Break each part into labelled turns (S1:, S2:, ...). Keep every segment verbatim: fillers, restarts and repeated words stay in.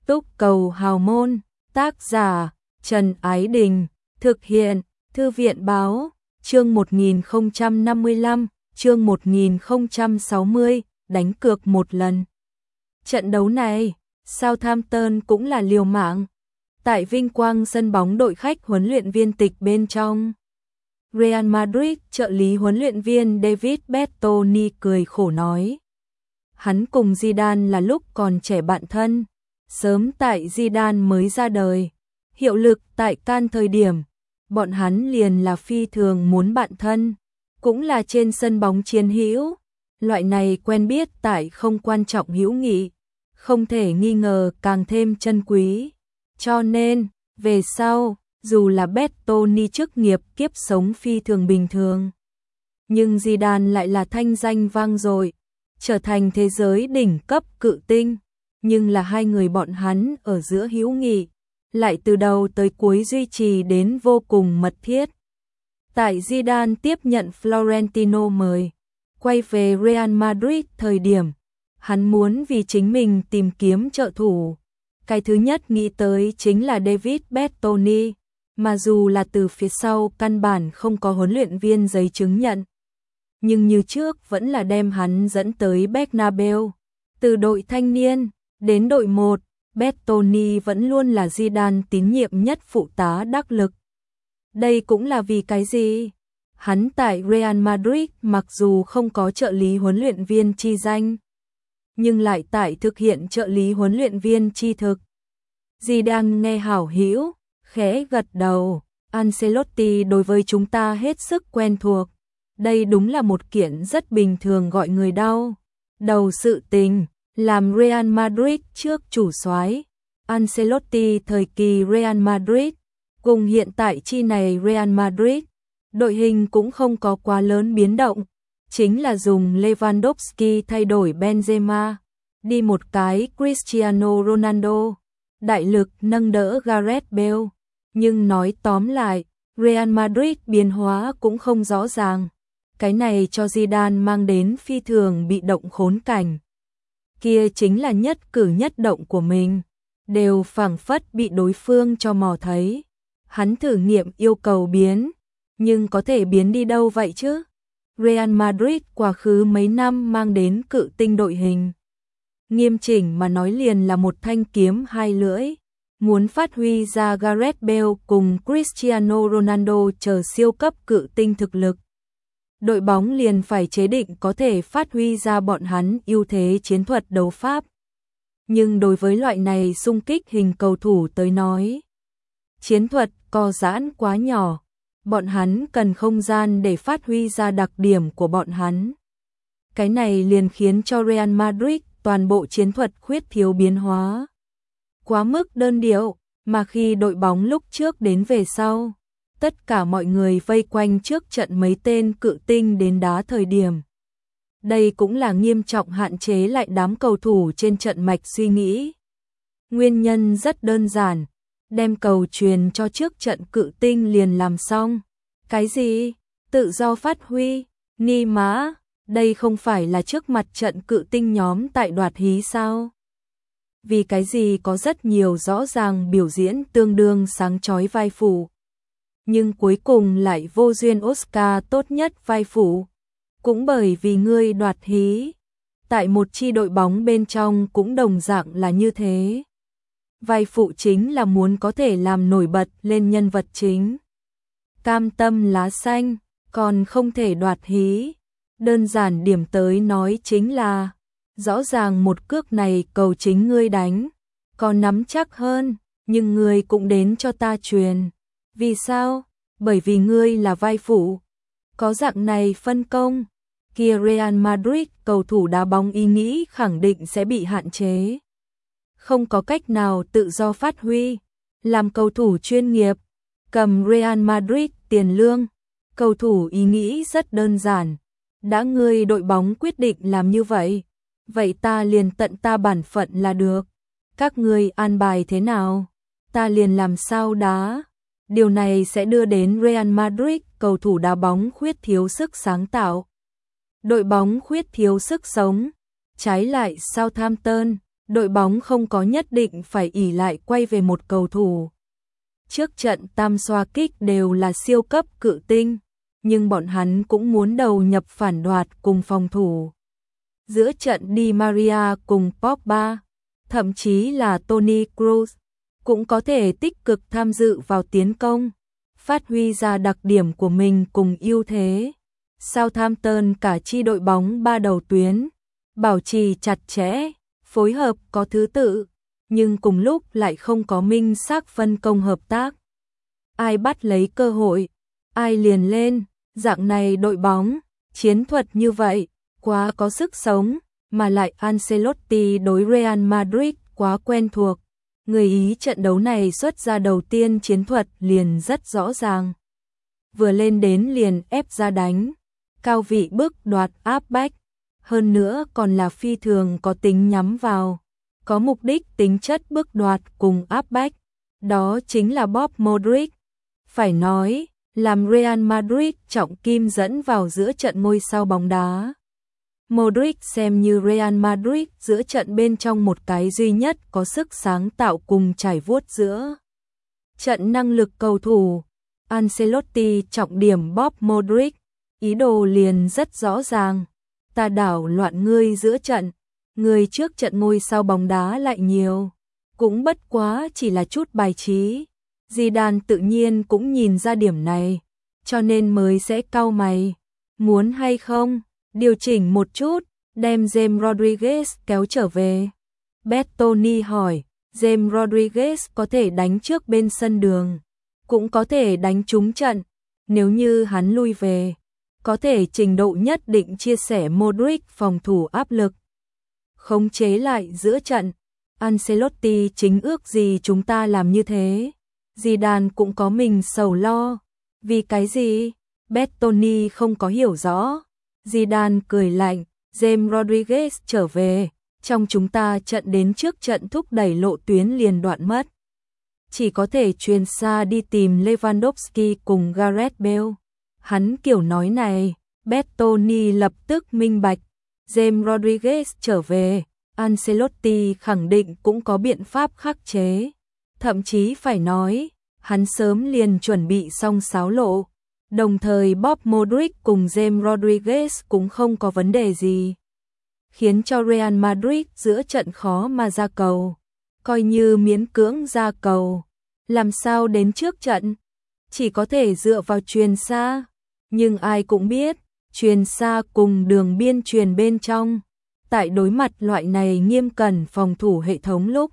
S1: Túc cầu hào môn, tác giả Trần Ái Đình, thực hiện Thư viện Báo, chương một nghìn không trăm năm mươi lăm, chương một nghìn không trăm sáu mươi, đánh cược một lần. Trận đấu này, Southampton cũng là liều mạng. Tại vinh quang sân bóng đội khách, huấn luyện viên tịch bên trong Real Madrid, trợ lý huấn luyện viên David Bertoni cười khổ nói. Hắn cùng Zidane là lúc còn trẻ bạn thân, sớm tại Zidane mới ra đời, hiệu lực tại Can thời điểm, bọn hắn liền là phi thường muốn bạn thân, cũng là trên sân bóng chiến hữu. Loại này quen biết tại không quan trọng hữu nghị, không thể nghi ngờ càng thêm chân quý. Cho nên, về sau, dù là Bertoni chức nghiệp kiếp sống phi thường bình thường, nhưng Zidane lại là thanh danh vang dội, trở thành thế giới đỉnh cấp cự tinh, nhưng là hai người bọn hắn ở giữa hữu nghị, lại từ đầu tới cuối duy trì đến vô cùng mật thiết. Tại Zidane tiếp nhận Florentino mời quay về Real Madrid thời điểm, hắn muốn vì chính mình tìm kiếm trợ thủ. Cái thứ nhất nghĩ tới chính là David Bertoni, mà dù là từ phía sau căn bản không có huấn luyện viên giấy chứng nhận, nhưng như trước vẫn là đem hắn dẫn tới Bernabeu. Từ đội thanh niên đến đội một, Bertoni vẫn luôn là Zidane tín nhiệm nhất phụ tá đắc lực. Đây cũng là vì cái gì? Hắn tại Real Madrid mặc dù không có trợ lý huấn luyện viên chi danh, nhưng lại tại thực hiện trợ lý huấn luyện viên chi thực. Zidane nghe hảo hữu, khẽ gật đầu. Ancelotti đối với chúng ta hết sức quen thuộc. Đây đúng là một kiện rất bình thường gọi người đau đầu sự tình. Làm Real Madrid trước chủ soái, Ancelotti thời kỳ Real Madrid, cùng hiện tại chi này Real Madrid, đội hình cũng không có quá lớn biến động, chính là dùng Lewandowski thay đổi Benzema, đi một cái Cristiano Ronaldo, đại lực nâng đỡ Gareth Bale. Nhưng nói tóm lại, Real Madrid biến hóa cũng không rõ ràng. Cái này cho Zidane mang đến phi thường bị động khốn cảnh. Kia chính là nhất cử nhất động của mình, đều phảng phất bị đối phương cho mò thấy. Hắn thử nghiệm yêu cầu biến, nhưng có thể biến đi đâu vậy chứ? Real Madrid quá khứ mấy năm mang đến cự tinh đội hình, nghiêm chỉnh mà nói liền là một thanh kiếm hai lưỡi. Muốn phát huy ra Gareth Bale cùng Cristiano Ronaldo chờ siêu cấp cự tinh thực lực, đội bóng liền phải chế định có thể phát huy ra bọn hắn ưu thế chiến thuật đấu pháp. Nhưng đối với loại này xung kích hình cầu thủ tới nói, chiến thuật co giãn quá nhỏ, bọn hắn cần không gian để phát huy ra đặc điểm của bọn hắn. Cái này liền khiến cho Real Madrid toàn bộ chiến thuật khuyết thiếu biến hóa, quá mức đơn điệu, mà khi đội bóng lúc trước đến về sau, tất cả mọi người vây quanh trước trận mấy tên cự tinh đến đá thời điểm. Đây cũng là nghiêm trọng hạn chế lại đám cầu thủ trên trận mạch suy nghĩ. Nguyên nhân rất đơn giản, đem cầu truyền cho trước trận cự tinh liền làm xong. Cái gì? Tự do phát huy? Ni mã, đây không phải là trước mặt trận cự tinh nhóm tại đoạt hí sao? Vì cái gì có rất nhiều rõ ràng biểu diễn tương đương sáng chói vai phụ, nhưng cuối cùng lại vô duyên Oscar tốt nhất vai phụ? Cũng bởi vì ngươi đoạt hí. Tại một chi đội bóng bên trong cũng đồng dạng là như thế. Vai phụ chính là muốn có thể làm nổi bật lên nhân vật chính. Cam tâm lá xanh, còn không thể đoạt hí. Đơn giản điểm tới nói chính là, rõ ràng một cước này cầu chính ngươi đánh, còn nắm chắc hơn, nhưng ngươi cũng đến cho ta truyền. Vì sao? Bởi vì ngươi là vai phụ. Có dạng này phân công, kia Real Madrid cầu thủ đá bóng ý nghĩ khẳng định sẽ bị hạn chế. Không có cách nào tự do phát huy. Làm cầu thủ chuyên nghiệp, cầm Real Madrid tiền lương, cầu thủ ý nghĩ rất đơn giản. Đã ngươi đội bóng quyết định làm như vậy, vậy ta liền tận ta bản phận là được. Các ngươi an bài thế nào, ta liền làm sao đá. Điều này sẽ đưa đến Real Madrid cầu thủ đá bóng khuyết thiếu sức sáng tạo, đội bóng khuyết thiếu sức sống. Trái lại Southampton, đội bóng không có nhất định phải ỷ lại quay về một cầu thủ. Trước trận tam xoa kích đều là siêu cấp cự tinh, nhưng bọn hắn cũng muốn đầu nhập phản đoạt cùng phòng thủ. Giữa trận Di Maria cùng Pogba, thậm chí là Toni Kroos, cũng có thể tích cực tham dự vào tiến công, phát huy ra đặc điểm của mình cùng ưu thế. Southampton cả chi đội bóng ba đầu tuyến, bảo trì chặt chẽ, phối hợp có thứ tự, nhưng cùng lúc lại không có minh xác phân công hợp tác. Ai bắt lấy cơ hội, ai liền lên, dạng này đội bóng, chiến thuật như vậy, quá có sức sống, mà lại Ancelotti đối Real Madrid quá quen thuộc. Người Ý trận đấu này xuất ra đầu tiên chiến thuật liền rất rõ ràng. Vừa lên đến liền ép ra đánh, cao vị bức đoạt áp bách, hơn nữa còn là phi thường có tính nhắm vào, có mục đích tính chất bức đoạt cùng áp bách, đó chính là Bob Modric. Phải nói, làm Real Madrid trọng kim dẫn vào giữa trận ngôi sao bóng đá. Modric xem như Real Madrid giữa trận bên trong một cái duy nhất có sức sáng tạo cùng trải vuốt giữa trận năng lực cầu thủ. Ancelotti trọng điểm Bob Modric, ý đồ liền rất rõ ràng, ta đảo loạn ngươi giữa trận, người trước trận ngôi sao bóng đá lại nhiều, cũng bất quá chỉ là chút bài trí. Zidane tự nhiên cũng nhìn ra điểm này, cho nên mới sẽ cau mày, muốn hay không điều chỉnh một chút, đem James Rodriguez kéo trở về. Bertoni hỏi, James Rodriguez có thể đánh trước bên sân đường, cũng có thể đánh trúng trận, nếu như hắn lui về, có thể trình độ nhất định chia sẻ Modric phòng thủ áp lực, khống chế lại giữa trận. Ancelotti chính ước gì chúng ta làm như thế. Zidane cũng có mình sầu lo. Vì cái gì? Bertoni không có hiểu rõ. Zidane cười lạnh, James Rodriguez trở về, trong chúng ta trận đến trước trận thúc đẩy lộ tuyến liền đoạn mất. Chỉ có thể truyền xa đi tìm Lewandowski cùng Gareth Bale. Hắn kiểu nói này, Bertoni lập tức minh bạch. James Rodriguez trở về, Ancelotti khẳng định cũng có biện pháp khắc chế. Thậm chí phải nói, hắn sớm liền chuẩn bị xong sáo lộ. Đồng thời Bob Modric cùng James Rodriguez cũng không có vấn đề gì, khiến cho Real Madrid giữa trận khó mà ra cầu. Coi như miễn cưỡng ra cầu, làm sao đến trước trận, chỉ có thể dựa vào chuyền xa. Nhưng ai cũng biết, chuyền xa cùng đường biên chuyền bên trong, tại đối mặt loại này nghiêm cẩn phòng thủ hệ thống lúc,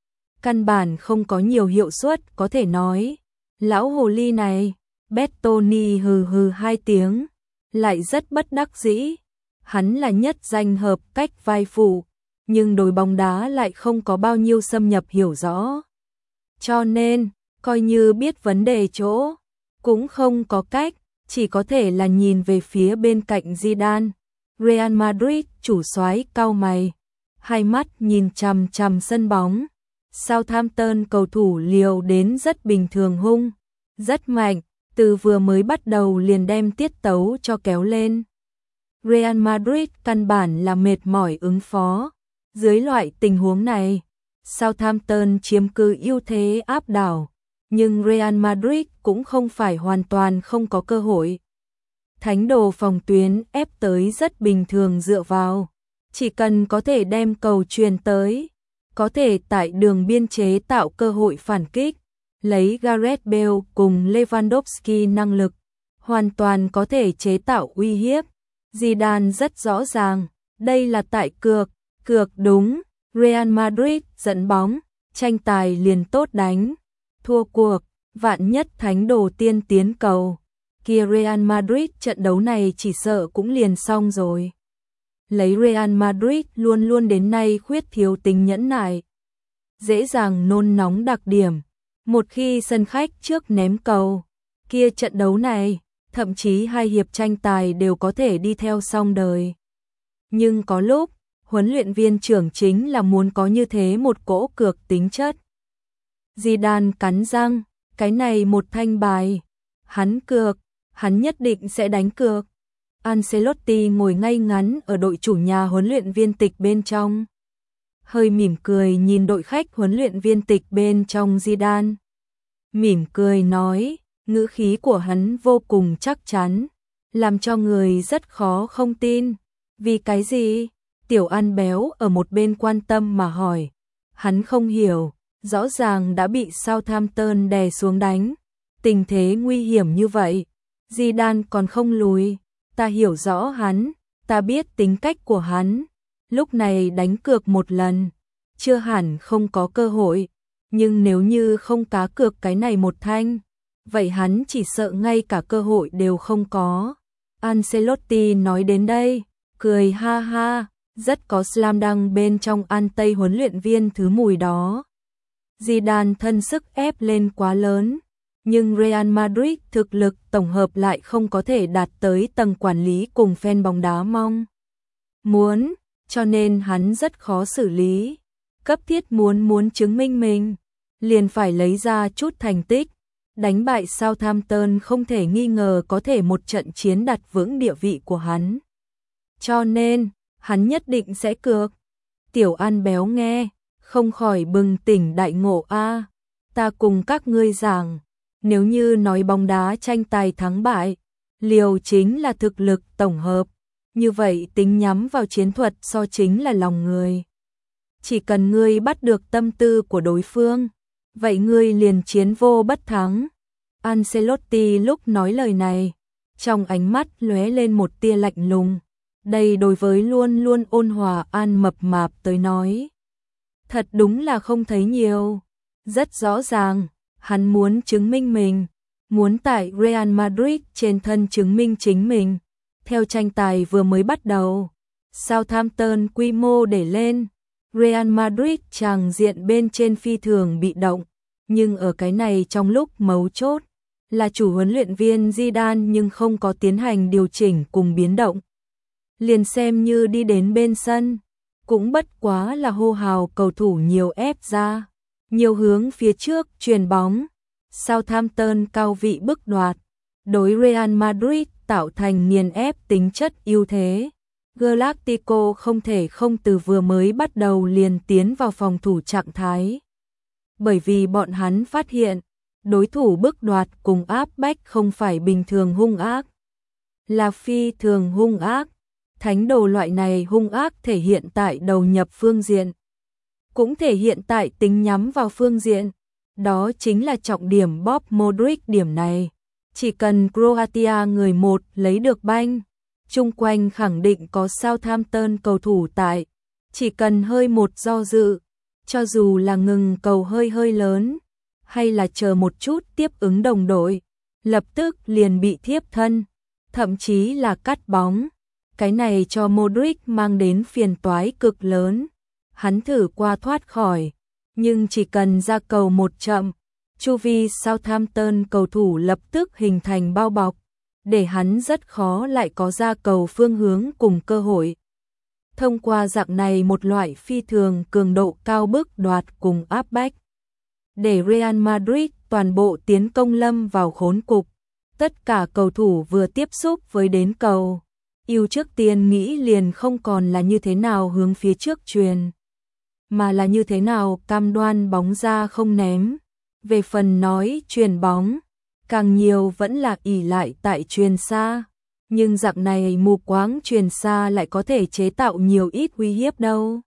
S1: căn bản không có nhiều hiệu suất có thể nói. Lão hồ ly này, Bertoni hừ hừ hai tiếng, lại rất bất đắc dĩ. Hắn là nhất danh hợp cách vai phụ, nhưng đối bóng đá lại không có bao nhiêu xâm nhập hiểu rõ. Cho nên, coi như biết vấn đề chỗ, cũng không có cách, chỉ có thể là nhìn về phía bên cạnh Zidane. Real Madrid chủ soái cau mày, hai mắt nhìn chằm chằm sân bóng. Southampton cầu thủ liều đến rất bình thường hung, rất mạnh, từ vừa mới bắt đầu liền đem tiết tấu cho kéo lên. Real Madrid căn bản là mệt mỏi ứng phó. Dưới loại tình huống này, Southampton chiếm cứ ưu thế áp đảo, nhưng Real Madrid cũng không phải hoàn toàn không có cơ hội. Thánh đồ phòng tuyến ép tới rất bình thường dựa vào, chỉ cần có thể đem cầu truyền tới, có thể tại đường biên chế tạo cơ hội phản kích, lấy Gareth Bale cùng Lewandowski năng lực, hoàn toàn có thể chế tạo uy hiếp. Zidane rất rõ ràng, đây là tại cược, cược đúng, Real Madrid dẫn bóng, tranh tài liền tốt đánh, thua cuộc, vạn nhất thánh đồ tiên tiến cầu, kia Real Madrid trận đấu này chỉ sợ cũng liền xong rồi. Lấy Real Madrid luôn luôn đến nay khuyết thiếu tính nhẫn nại, dễ dàng nôn nóng đặc điểm, một khi sân khách trước ném cầu, kia trận đấu này, thậm chí hai hiệp tranh tài đều có thể đi theo xong đời. Nhưng có lúc, huấn luyện viên trưởng chính là muốn có như thế một cỗ cược tính chất. Zidane cắn răng, cái này một thanh bài, hắn cược, hắn nhất định sẽ đánh cược. Ancelotti ngồi ngay ngắn ở đội chủ nhà huấn luyện viên tịch bên trong. hơi mỉm cười nhìn đội khách huấn luyện viên tịch bên trong. Zidane mỉm cười nói, ngữ khí của hắn vô cùng chắc chắn, làm cho người rất khó không tin. Vì cái gì? Tiểu An béo ở một bên quan tâm mà hỏi. Hắn không hiểu, rõ ràng đã bị Southampton đè xuống đánh, tình thế nguy hiểm như vậy, Zidane còn không lùi. Ta hiểu rõ hắn, ta biết tính cách của hắn, lúc này đánh cược một lần, chưa hẳn không có cơ hội, nhưng nếu như không cá cược cái này một thanh, vậy hắn chỉ sợ ngay cả cơ hội đều không có. Ancelotti nói đến đây, cười ha ha, rất có slam dunk bên trong An Tây huấn luyện viên thứ mùi đó. Zidane thân sức ép lên quá lớn, nhưng Real Madrid thực lực tổng hợp lại không có thể đạt tới tầng quản lý cùng fan bóng đá mong muốn, cho nên hắn rất khó xử lý. Cấp thiết muốn muốn chứng minh mình, liền phải lấy ra chút thành tích. Đánh bại Southampton không thể nghi ngờ có thể một trận chiến đặt vững địa vị của hắn. Cho nên, hắn nhất định sẽ cược. Tiểu An béo nghe, không khỏi bừng tỉnh đại ngộ. A, ta cùng các ngươi giảng, nếu như nói bóng đá tranh tài thắng bại, liều chính là thực lực tổng hợp, như vậy tính nhắm vào chiến thuật so chính là lòng người. Chỉ cần ngươi bắt được tâm tư của đối phương, vậy ngươi liền chiến vô bất thắng. Ancelotti lúc nói lời này, trong ánh mắt lóe lên một tia lạnh lùng. Đây đối với luôn luôn ôn hòa An mập mạp tới nói, thật đúng là không thấy nhiều. Rất rõ ràng, hắn muốn chứng minh mình, muốn tại Real Madrid trên thân chứng minh chính mình. Theo tranh tài vừa mới bắt đầu, Southampton quy mô để lên, Real Madrid tràng diện bên trên phi thường bị động, nhưng ở cái này trong lúc mấu chốt, là chủ huấn luyện viên Zidane nhưng không có tiến hành điều chỉnh cùng biến động. Liền xem như đi đến bên sân, cũng bất quá là hô hào cầu thủ nhiều ép ra, nhiều hướng phía trước truyền bóng. Southampton cao vị bức đoạt, đối Real Madrid tạo thành nghiền ép tính chất ưu thế. Galactico không thể không từ vừa mới bắt đầu liền tiến vào phòng thủ trạng thái. Bởi vì bọn hắn phát hiện, đối thủ bức đoạt cùng áp bách không phải bình thường hung ác, là phi thường hung ác. Thánh đồ loại này hung ác thể hiện tại đầu nhập phương diện, cũng thể hiện tại tính nhắm vào phương diện. Đó chính là trọng điểm Bob Modric điểm này. Chỉ cần Croatia người một lấy được banh, chung quanh khẳng định có Southampton cầu thủ tại. Chỉ cần hơi một do dự, cho dù là ngừng cầu hơi hơi lớn, hay là chờ một chút tiếp ứng đồng đội, lập tức liền bị thiếp thân, thậm chí là cắt bóng. Cái này cho Modric mang đến phiền toái cực lớn. Hắn thử qua thoát khỏi, nhưng chỉ cần ra cầu một chậm, chu vi Southampton cầu thủ lập tức hình thành bao bọc, để hắn rất khó lại có ra cầu phương hướng cùng cơ hội. Thông qua dạng này một loại phi thường cường độ cao bức đoạt cùng áp bách, để Real Madrid toàn bộ tiến công lâm vào khốn cục. Tất cả cầu thủ vừa tiếp xúc với đến cầu, yêu trước tiên nghĩ liền không còn là như thế nào hướng phía trước truyền, mà là như thế nào cam đoan bóng ra không ném. Về phần nói truyền bóng, càng nhiều vẫn là ỷ lại tại truyền xa, nhưng dạng này mù quáng truyền xa lại có thể chế tạo nhiều ít uy hiếp đâu.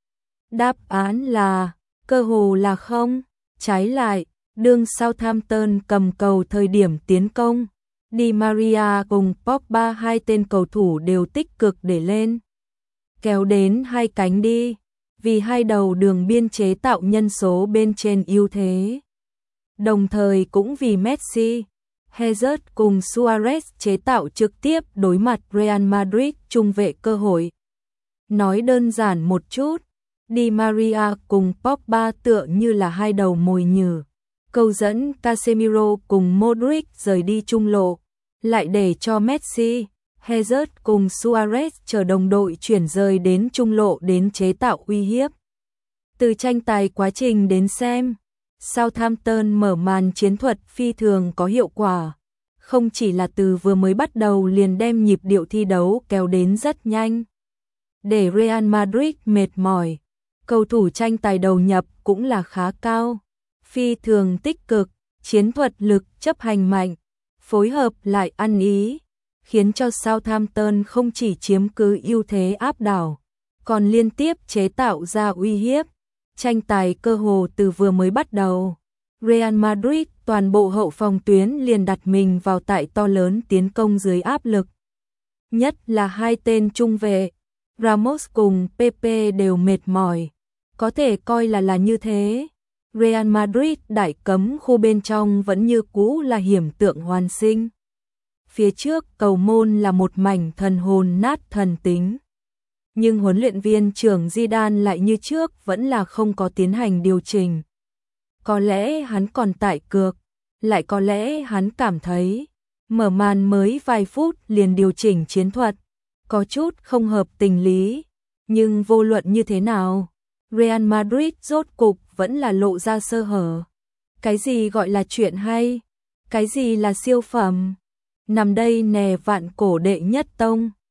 S1: Đáp án là, cơ hồ là không. Trái lại, đương Southampton cầm cầu thời điểm tiến công, Di Maria cùng Pogba hai tên cầu thủ đều tích cực để lên, kéo đến hai cánh đi, vì hai đầu đường biên chế tạo nhân số bên trên ưu thế. Đồng thời cũng vì Messi, Hazard cùng Suarez chế tạo trực tiếp đối mặt Real Madrid trung vệ cơ hội. Nói đơn giản một chút, Di Maria cùng Pogba tựa như là hai đầu mồi nhử, câu dẫn Casemiro cùng Modric rời đi trung lộ, lại để cho Messi, Hazard cùng Suarez chờ đồng đội chuyển rời đến trung lộ đến chế tạo uy hiếp. Từ tranh tài quá trình đến xem, Southampton mở màn chiến thuật phi thường có hiệu quả, không chỉ là từ vừa mới bắt đầu liền đem nhịp điệu thi đấu kéo đến rất nhanh, để Real Madrid mệt mỏi. cầu thủ tranh tài đầu nhập cũng là khá cao, phi thường tích cực, chiến thuật lực chấp hành mạnh, phối hợp lại ăn ý, khiến cho Southampton không chỉ chiếm cứ ưu thế áp đảo, còn liên tiếp chế tạo ra uy hiếp. Tranh tài cơ hồ từ vừa mới bắt đầu, Real Madrid toàn bộ hậu phòng tuyến liền đặt mình vào tại to lớn tiến công dưới áp lực. Nhất là hai tên trung vệ, Ramos cùng Pepe đều mệt mỏi, có thể coi là là như thế. Real Madrid đại cấm khu bên trong vẫn như cũ là hiểm tượng hoàn sinh. Phía trước cầu môn là một mảnh thần hồn nát thần tính. Nhưng huấn luyện viên trưởng Zidane lại như trước vẫn là không có tiến hành điều chỉnh. Có lẽ hắn còn tại cược, lại có lẽ hắn cảm thấy mở màn mới vài phút liền điều chỉnh chiến thuật, có chút không hợp tình lý. Nhưng vô luận như thế nào, Real Madrid rốt cục vẫn là lộ ra sơ hở. Cái gì gọi là chuyện hay? Cái gì là siêu phẩm? Nằm đây nè vạn cổ đệ nhất tông.